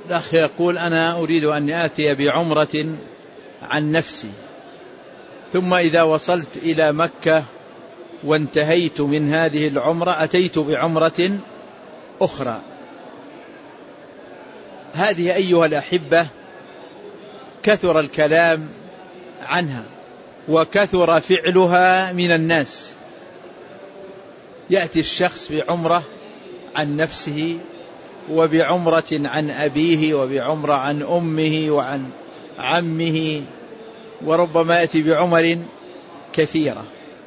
الأخ يقول: أنا أريد أن آتي بعمرة عن نفسي، ثم إذا وصلت إلى مكة وانتهيت من هذه العمرة أتيت بعمرة أخرى. هذه أيها الأحبة كثر الكلام عنها وكثر فعلها من الناس. يأتي الشخص بعمرة عن نفسه، وبعمرة عن أبيه، وبعمرة عن أمه وعن عمه، وربما يأتي بعمر كثيرة.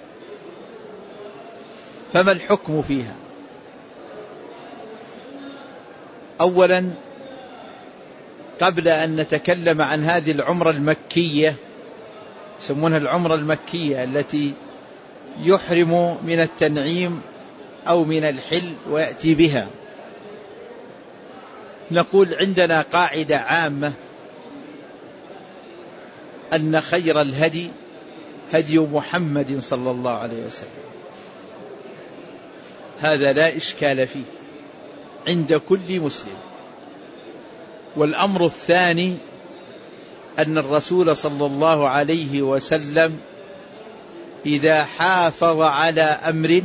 فما الحكم فيها؟ أولا، قبل أن نتكلم عن هذه العمرة المكية، يسمونها العمرة المكية التي يحرم من التنعيم أو من الحل ويأتي بها، نقول عندنا قاعدة عامة أن خير الهدي هدي محمد صلى الله عليه وسلم، هذا لا إشكال فيه عند كل مسلم. والأمر الثاني أن الرسول صلى الله عليه وسلم إذا حافظ على أمر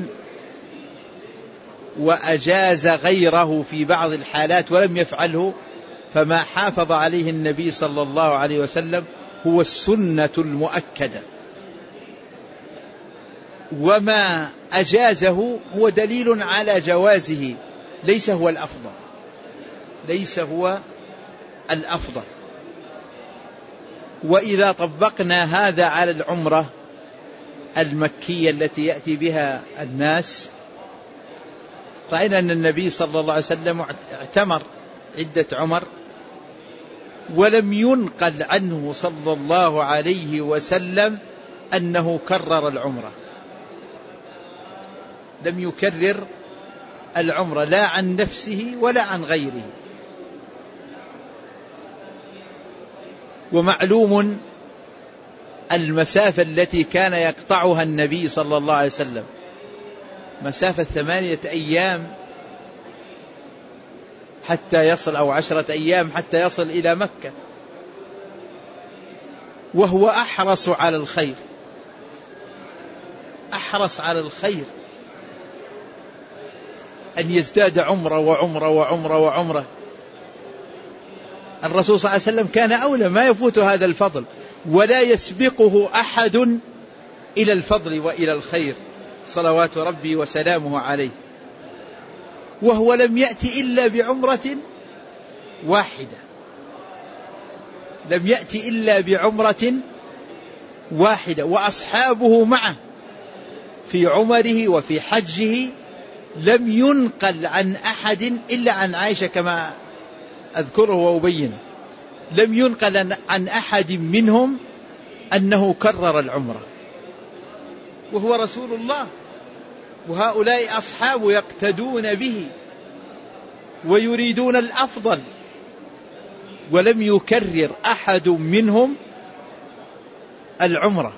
وأجاز غيره في بعض الحالات ولم يفعله، فما حافظ عليه النبي صلى الله عليه وسلم هو السنة المؤكدة، وما أجازه هو دليل على جوازه، ليس هو الأفضل، ليس هو الأفضل. وإذا طبقنا هذا على العمرة المكية التي يأتي بها الناس، رأينا أن النبي صلى الله عليه وسلم اعتمر عدة عمر، ولم ينقل عنه صلى الله عليه وسلم أنه كرر العمرة، لم يكرر العمرة لا عن نفسه ولا عن غيره. ومعلوم المسافة التي كان يقطعها النبي صلى الله عليه وسلم، مسافة 8 أيام حتى يصل، أو 10 أيام حتى يصل إلى مكة، وهو أحرص على الخير، أحرص على الخير أن يزداد عمرة وعمرة وعمرة وعمرة. الرسول صلى الله عليه وسلم كان أولى، ما يفوت هذا الفضل، ولا يسبقه أحد إلى الفضل وإلى الخير صلوات ربي وسلامه عليه. وهو لم يأتي إلا بعمرة واحدة، لم يأتي إلا بعمرة واحدة، وأصحابه معه في عمره وفي حجه. لم ينقل عن أحد إلا عن عائشة كما أذكره وأبينه، لم ينقل عن أحد منهم أنه كرر العمرة، وهو رسول الله، وهؤلاء أصحابه يقتدون به ويريدون الأفضل، ولم يكرر أحد منهم العمرة.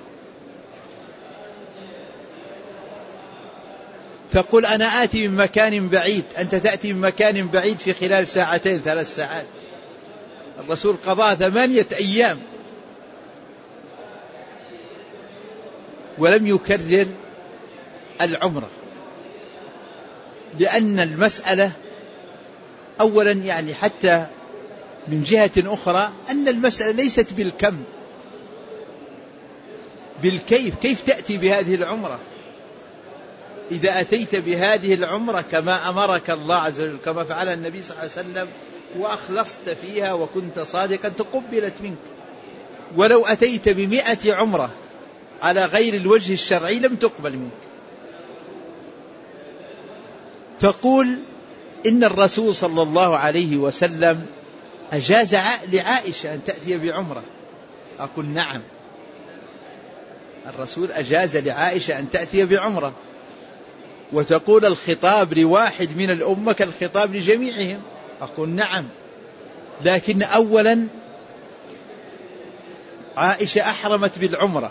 تقول أنا آتي من مكان بعيد، أنت تأتي من مكان بعيد في خلال 2 3 ساعات، الرسول قضى 8 أيام ولم يكرر العمرة، لأن المسألة أولا يعني حتى من جهة أخرى أن المسألة ليست بالكم، بالكيف، كيف تأتي بهذه العمرة؟ إذا أتيت بهذه العمرة كما أمرك الله عز وجل، كما فعل النبي صلى الله عليه وسلم، وأخلصت فيها وكنت صادقا تقبلت منك. ولو أتيت ب100 عمرة على غير الوجه الشرعي لم تقبل منك. تقول إن الرسول صلى الله عليه وسلم أجاز لعائشة أن تأتي بعمرة، أقول نعم، الرسول أجاز لعائشة أن تأتي بعمرة. وتقول الخطاب لواحد من الأمة كالخطاب لجميعهم، أقول نعم، لكن أولا عائشة أحرمت بالعمرة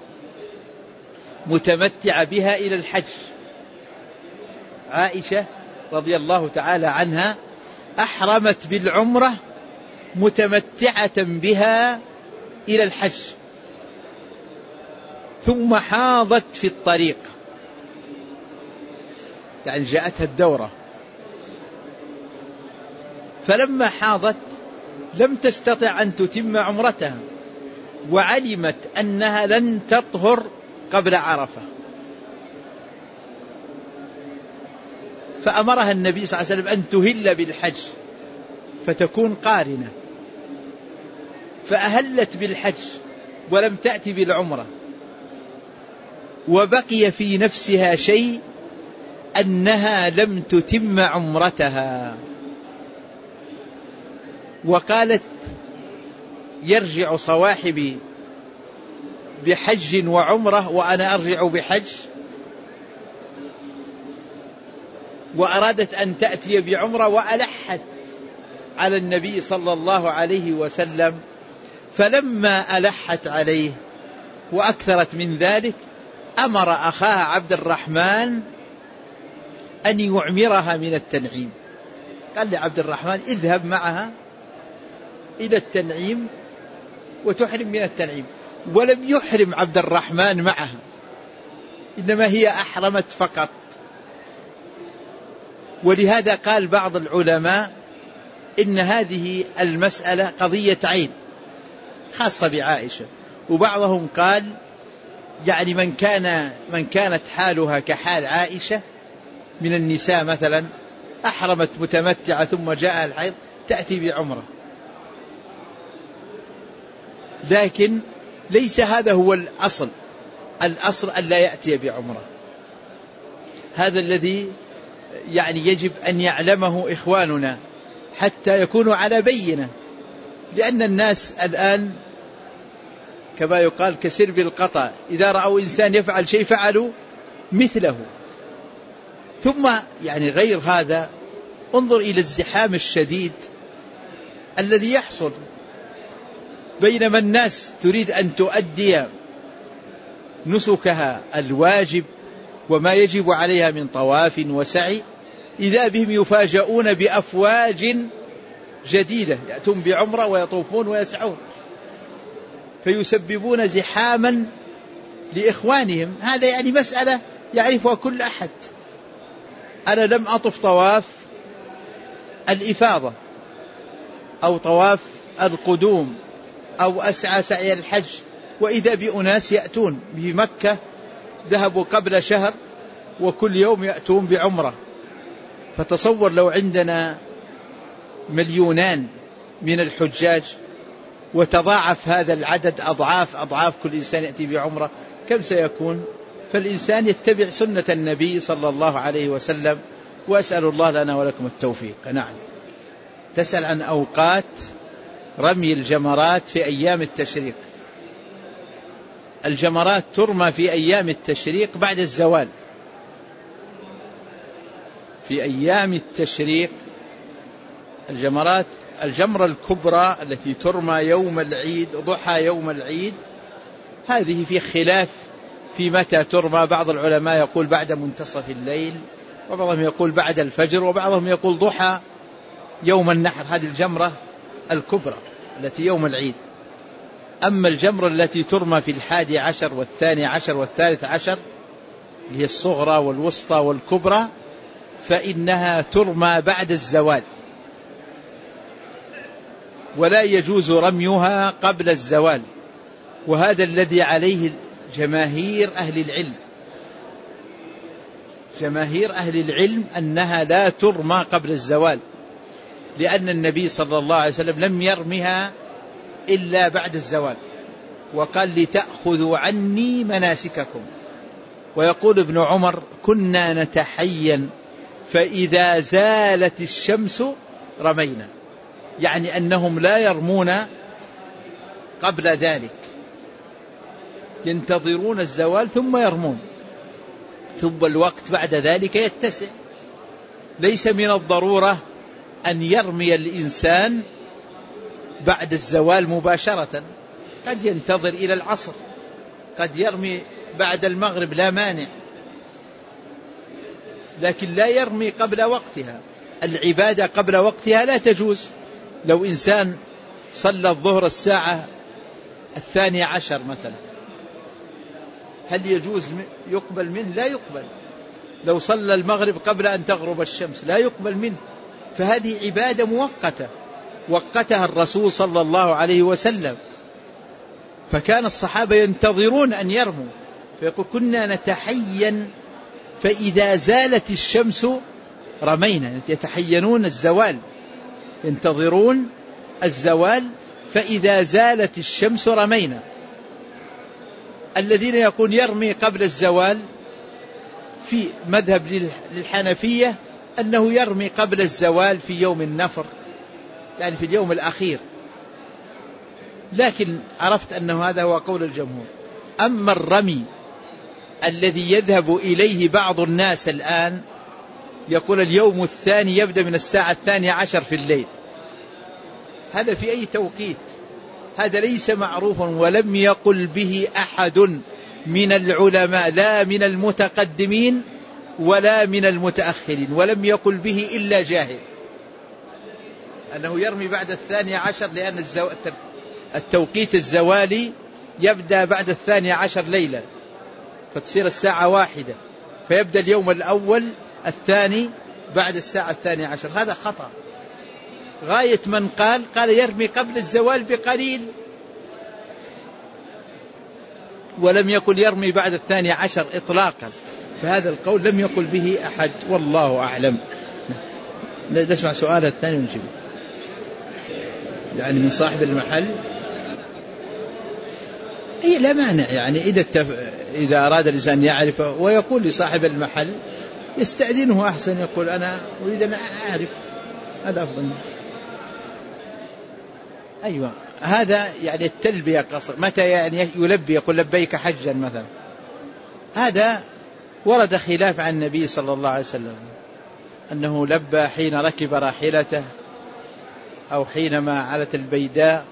متمتعة بها إلى الحج، عائشة رضي الله تعالى عنها أحرمت بالعمرة متمتعة بها إلى الحج، ثم حاضت في الطريق، يعني جاءتها الدورة، فلما حاضت لم تستطع أن تتم عمرتها، وعلمت أنها لن تطهر قبل عرفة، فأمرها النبي صلى الله عليه وسلم أن تهل بالحج فتكون قارنة، فأهلت بالحج ولم تأتي بالعمرة، وبقي في نفسها شيء أنها لم تتم عمرتها، وقالت يرجع صواحبي بحج وعمرة وأنا أرجع بحج، وأرادت أن تأتي بعمرة وألحت على النبي صلى الله عليه وسلم، فلما ألحت عليه وأكثرت من ذلك أمر أخاها عبد الرحمن أن يعمرها من التنعيم. قال لعبد الرحمن اذهب معها إلى التنعيم وتحرم من التنعيم، ولم يحرم عبد الرحمن معها، إنما هي أحرمت فقط. ولهذا قال بعض العلماء إن هذه المسألة قضية عين خاصة بعائشة، وبعضهم قال يعني من كانت حالها كحال عائشة من النساء مثلا أحرمت متمتعة ثم جاء الحيض تأتي بعمرة، لكن ليس هذا هو الأصل. الأصل أن لا يأتي بعمرة، هذا الذي يعني يجب أن يعلمه إخواننا حتى يكونوا على بينة، لأن الناس الآن كما يقال كسرب القطا، إذا رأوا إنسان يفعل شيء فعلوا مثله. ثم يعني غير هذا انظر إلى الزحام الشديد الذي يحصل، بينما الناس تريد أن تؤدي نسكها الواجب وما يجب عليها من طواف وسعي، إذا بهم يفاجؤون بأفواج جديدة يأتون بعمرة ويطوفون ويسعون، فيسببون زحاما لإخوانهم. هذا يعني مسألة يعرفها كل أحد. أنا لم أطف طواف الإفاضة أو طواف القدوم أو أسعى سعي الحج، وإذا بأناس يأتون بمكة ذهبوا قبل شهر وكل يوم يأتون بعمرة. فتصور لو عندنا مليونان من الحجاج وتضاعف هذا العدد أضعاف كل إنسان يأتي بعمرة، كم سيكون؟ فالإنسان يتبع سنة النبي صلى الله عليه وسلم، وأسأل الله لنا ولكم التوفيق. نعم. تسأل عن أوقات رمي الجمرات في أيام التشريق. الجمرات ترمى في أيام التشريق بعد الزوال. في أيام التشريق الجمرات، الجمرة الكبرى التي ترمى يوم العيد ضحى يوم العيد، هذه في خلاف في متى ترمى. بعض العلماء يقول بعد منتصف الليل، وبعضهم يقول بعد الفجر، وبعضهم يقول ضحى يوم النحر. هذه الجمرة الكبرى التي يوم العيد. أما الجمرة التي ترمى في 11 و12 و13 هي الصغرى والوسطى والكبرى، فإنها ترمى بعد الزوال، ولا يجوز رميها قبل الزوال. وهذا الذي عليه جماهير أهل العلم. جماهير أهل العلم أنها لا ترمى قبل الزوال، لأن النبي صلى الله عليه وسلم لم يرمها إلا بعد الزوال، وقال لتأخذوا عني مناسككم. ويقول ابن عمر كنا نتحين فإذا زالت الشمس رمينا، يعني أنهم لا يرمون قبل ذلك، ينتظرون الزوال ثم يرمون، ثم الوقت بعد ذلك يتسع. ليس من الضرورة أن يرمي الإنسان بعد الزوال مباشرة، قد ينتظر إلى العصر، قد يرمي بعد المغرب لا مانع، لكن لا يرمي قبل وقتها. العبادة قبل وقتها لا تجوز. لو إنسان صلى الظهر الساعة 12 مثلا، هل يجوز يقبل منه؟ لا يقبل. لو صلى المغرب قبل أن تغرب الشمس لا يقبل منه. فهذه عبادة مؤقتة وقتها الرسول صلى الله عليه وسلم، فكان الصحابة ينتظرون أن يرموا، فيقول كنا نتحين فإذا زالت الشمس رمينا. يتحينون الزوال، ينتظرون الزوال، فإذا زالت الشمس رمينا. الذين يقول يرمي قبل الزوال في مذهب للحنفية أنه يرمي قبل الزوال في يوم النفر، يعني في اليوم الأخير، لكن عرفت أنه هذا هو قول الجمهور. أما الرمي الذي يذهب إليه بعض الناس الآن، يقول اليوم الثاني يبدأ من الساعة 12 في الليل، هذا في أي توقيت؟ هذا ليس معروفا، ولم يقل به أحد من العلماء، لا من المتقدمين ولا من المتأخرين، ولم يقل به إلا جاهل، أنه يرمي بعد 12، لأن التوقيت الزوالي يبدأ بعد 12 ليلة، فتصير الساعة 1، فيبدأ اليوم الأول الثاني بعد الساعة 12. هذا خطأ. غاية من قال يرمي قبل الزوال بقليل، ولم يقل يرمي بعد 12 إطلاقا، فهذا القول لم يقل به أحد، والله أعلم. نسمع سؤال الثاني ونجيب، يعني من صاحب المحل. أي لا مانع، يعني إذا أراد الإنسان يعرف ويقول لصاحب المحل يستأذنه أحسن، يقول أنا أريد أن أعرف، هذا أفضل. أيوة، هذا يعني التلبية قصر، متى يعني يلبي، يقول لبيك حجا مثلا، هذا ورد خلاف عن النبي صلى الله عليه وسلم أنه لبى حين ركب راحلته أو حينما علت البيداء،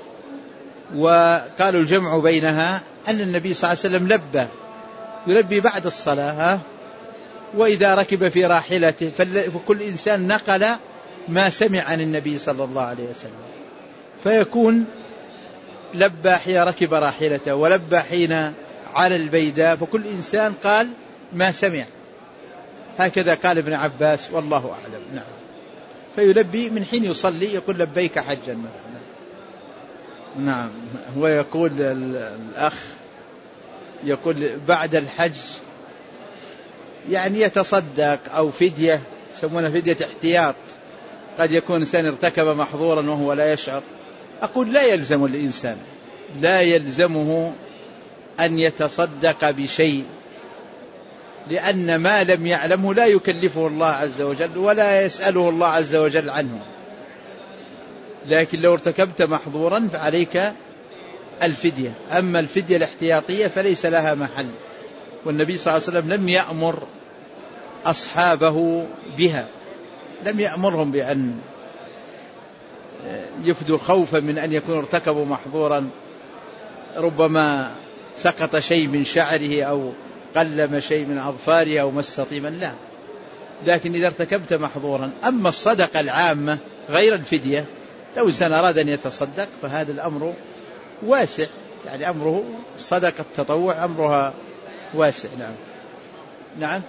وقالوا الجمع بينها أن النبي صلى الله عليه وسلم يلبي بعد الصلاة، وإذا ركب في راحلته، فكل إنسان نقل ما سمع عن النبي صلى الله عليه وسلم، فيكون لبى حين ركب راحلته ولبى حين على البيداء، فكل إنسان قال ما سمع. هكذا قال ابن عباس والله أعلم. نعم، فيلبي من حين يصلي يقول لبيك حجا مثلا. نعم. ويقول الأخ يقول بعد الحج يعني يتصدق أو فدية، يسمونها فدية احتياط، قد يكون إنسان ارتكب محظورا وهو لا يشعر. أقول لا يلزم الإنسان، لا يلزمه أن يتصدق بشيء، لأن ما لم يعلمه لا يكلفه الله عز وجل ولا يسأله الله عز وجل عنه. لكن لو ارتكبت محظورا فعليك الفدية. أما الفدية الاحتياطية فليس لها محل، والنبي صلى الله عليه وسلم لم يأمر أصحابه بها، لم يأمرهم بأن يفدوا خوفا من أن يكونوا ارتكبوا محظورا، ربما سقط شيء من شعره أو قلم شيء من أظفاره أو مس طيبا، لا. لكن إذا ارتكبت محظورا. أما الصدقة العامة غير الفدية، لو إنسان أراد أن يتصدق فهذا الأمر واسع، يعني أمره صدقة التطوع أمرها واسع. نعم. نعم،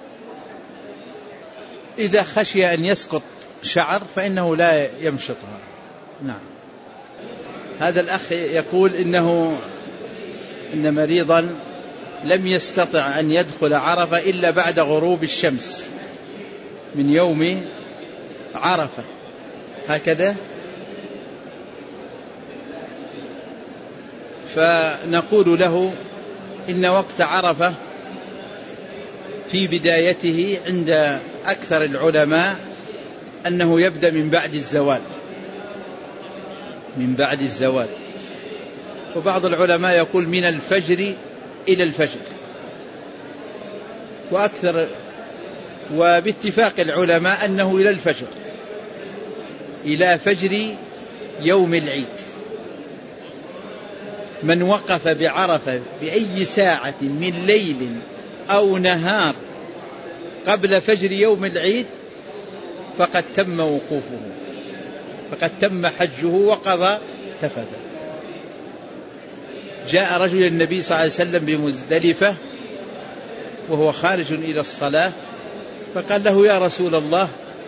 إذا خشي أن يسقط شعر فإنه لا يمشطها. نعم. هذا الأخ يقول إن مريضا لم يستطع أن يدخل عرفة إلا بعد غروب الشمس من يوم عرفة، هكذا. فنقول له إن وقت عرفة في بدايته عند أكثر العلماء أنه يبدأ من بعد الزوال، وبعض العلماء يقول من الفجر إلى الفجر، وباتفاق العلماء أنه إلى الفجر، إلى فجر يوم العيد. من وقف بعرفة بأي ساعة من ليل أو نهار قبل فجر يوم العيد فقد تم وقوفه، فقد تم حجه وقضى ارتفد. جاء رجل النبي صلى الله عليه وسلم بمزدلفة وهو خارج إلى الصلاة، فقال له: يا رسول الله،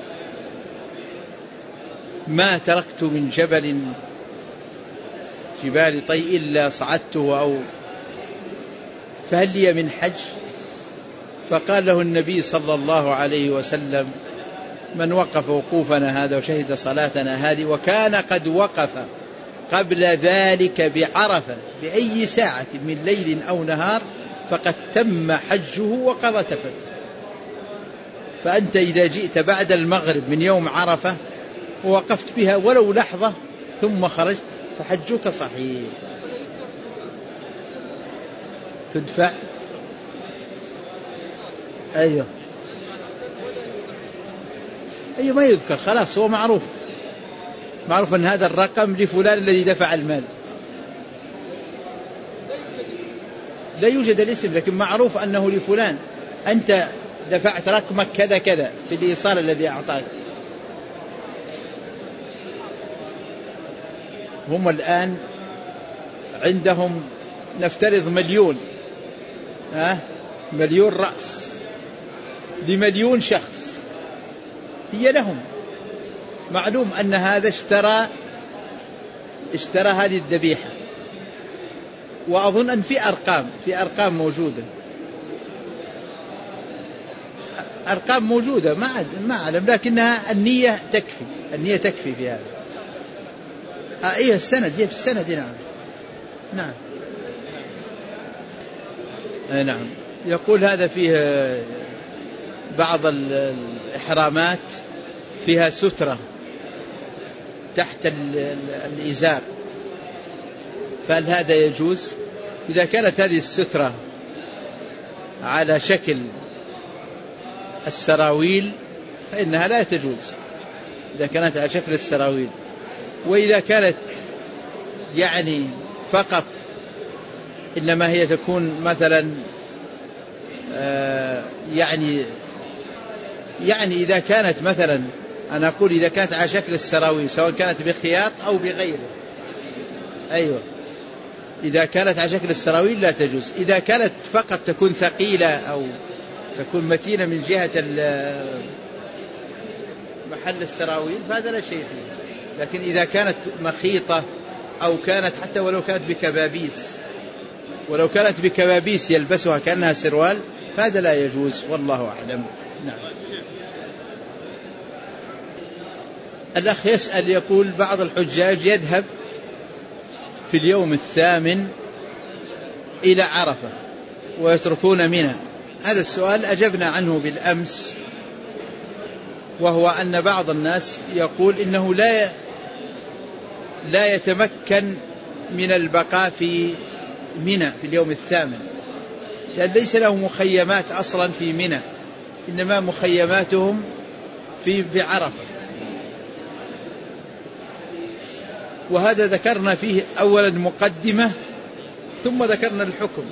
ما تركت من جبال طي إلا صعدته، فهل لي من حج؟ فقال له النبي صلى الله عليه وسلم: من وقف وقوفنا هذا وشهد صلاتنا هذه وكان قد وقف قبل ذلك بعرفة بأي ساعة من ليل أو نهار فقد تم حجه وقضى تفثه. فأنت إذا جئت بعد المغرب من يوم عرفة ووقفت بها ولو لحظة ثم خرجت فحجك صحيح. تدفع. أيوه ما يذكر، خلاص هو معروف أن هذا الرقم لفلان الذي دفع المال. لا يوجد الاسم، لكن معروف أنه لفلان. أنت دفعت رقمك كذا كذا في الإيصال الذي أعطاك. هم الآن عندهم نفترض 1,000,000 1,000,000 رأس ل1,000,000 شخص، هي لهم. معلوم أن هذا اشترى هذه الذبيحة، وأظن أن في أرقام موجودة، أرقام موجودة ما أعلم، لكنها النية تكفي في هذا. هي السند، هي في السند. نعم. يقول هذا فيه بعض الإحرامات فيها سترة تحت الإزار، فهل هذا يجوز؟ إذا كانت هذه السترة على شكل السراويل فإنها لا تجوز، إذا كانت على شكل السراويل. وإذا كانت يعني فقط إنما هي تكون مثلا يعني إذا كانت مثلا، أنا أقول إذا كانت على شكل السراويل سواء كانت بخياط أو بغيره، أيوة، إذا كانت على شكل السراويل لا تجوز. إذا كانت فقط تكون ثقيلة أو تكون متينة من جهة محل السراويل فهذا لا شيء فيه. لكن إذا كانت مخيطة أو كانت حتى ولو كانت بكبابيس يلبسها كأنها سروال فهذا لا يجوز، والله أعلم. نعم. الأخ يسأل يقول: بعض الحجاج يذهب في اليوم 8 إلى عرفة ويتركون منى. هذا السؤال أجبنا عنه بالأمس، وهو أن بعض الناس يقول إنه لا يتمكن من البقاء في منى في اليوم 8، لأن ليس له مخيمات أصلا في منى، إنما مخيماتهم في عرفة. وهذا ذكرنا فيه أولا مقدمة ثم ذكرنا الحكم.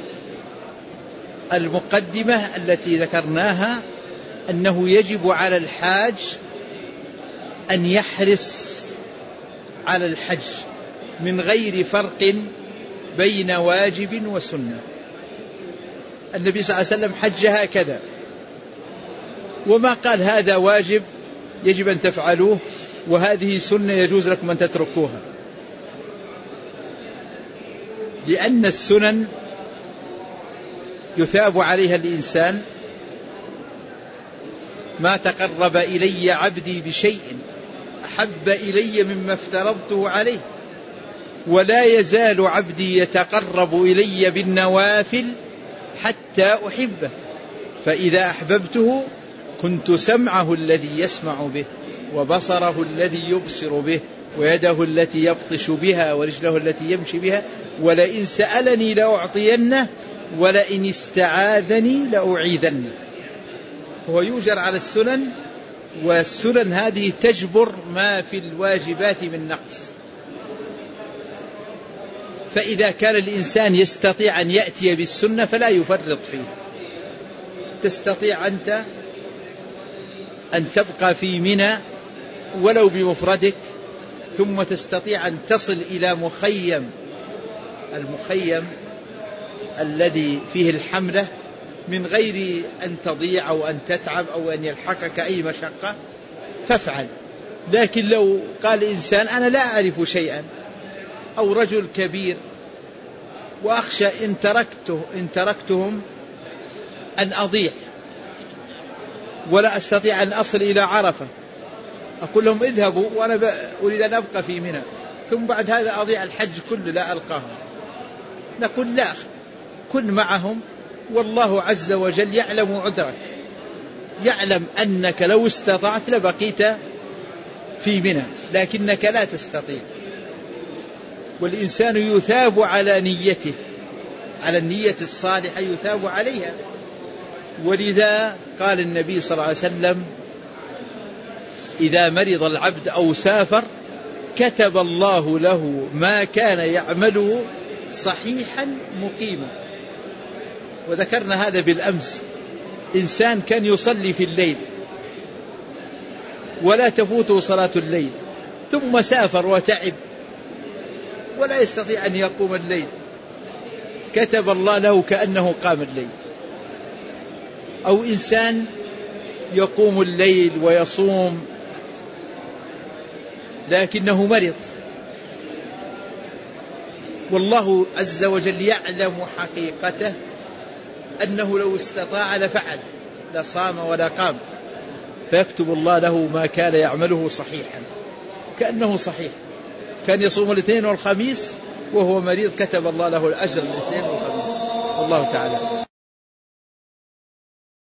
المقدمة التي ذكرناها أنه يجب على الحاج أن يحرص على الحج من غير فرق بين واجب وسنة. النبي صلى الله عليه وسلم حج هكذا، وما قال هذا واجب يجب أن تفعلوه وهذه سنة يجوز لكم أن تتركوها، لأن السنن يثاب عليها الإنسان. ما تقرب إلي عبدي بشيء أحب إلي مما افترضته عليه، ولا يزال عبدي يتقرب إلي بالنوافل حتى أحبه، فإذا أحببته كنت سمعه الذي يسمع به وبصره الذي يبصر به ويده التي يبطش بها ورجله التي يمشي بها، ولئن سألني لأعطينه ولئن استعاذني لأعيذنه. فهو يؤجر على السنن، والسنن هذه تجبر ما في الواجبات من نقص. فإذا كان الإنسان يستطيع أن يأتي بالسنة فلا يفرط فيه. تستطيع أنت أن تبقى في منى ولو بمفردك ثم تستطيع أن تصل إلى المخيم الذي فيه الحملة من غير أن تضيع أو أن تتعب أو أن يلحقك أي مشقة، فافعل. لكن لو قال إنسان أنا لا أعرف شيئا، أو رجل كبير وأخشى إن تركتهم أن أضيع ولا أستطيع أن أصل إلى عرفة، أقول لهم اذهبوا وأنا أريد أن أبقى في منى، ثم بعد هذا أضيع الحج كله لا ألقاهم. نقول لا، كن معهم، والله عز وجل يعلم عذرك، يعلم أنك لو استطعت لبقيت في منى، لكنك لا تستطيع. والإنسان يثاب على نيته، على النية الصالحة يثاب عليها. ولذا قال النبي صلى الله عليه وسلم إذا مرض العبد أو سافر كتب الله له ما كان يعمله صحيحا مقيما. وذكرنا هذا بالأمس، إنسان كان يصلي في الليل ولا تفوته صلاة الليل، ثم سافر وتعب ولا يستطيع أن يقوم الليل، كتب الله له كأنه قام الليل. أو إنسان يقوم الليل ويصوم لكنه مرض، والله عز وجل يعلم حقيقته أنه لو استطاع لفعل، لا صام ولا قام، فيكتب الله له ما كان يعمله صحيحا كأنه صحيح. كان يصوم الاثنين والخميس وهو مريض، كتب الله له الأجر الاثنين والخميس. والله تعالى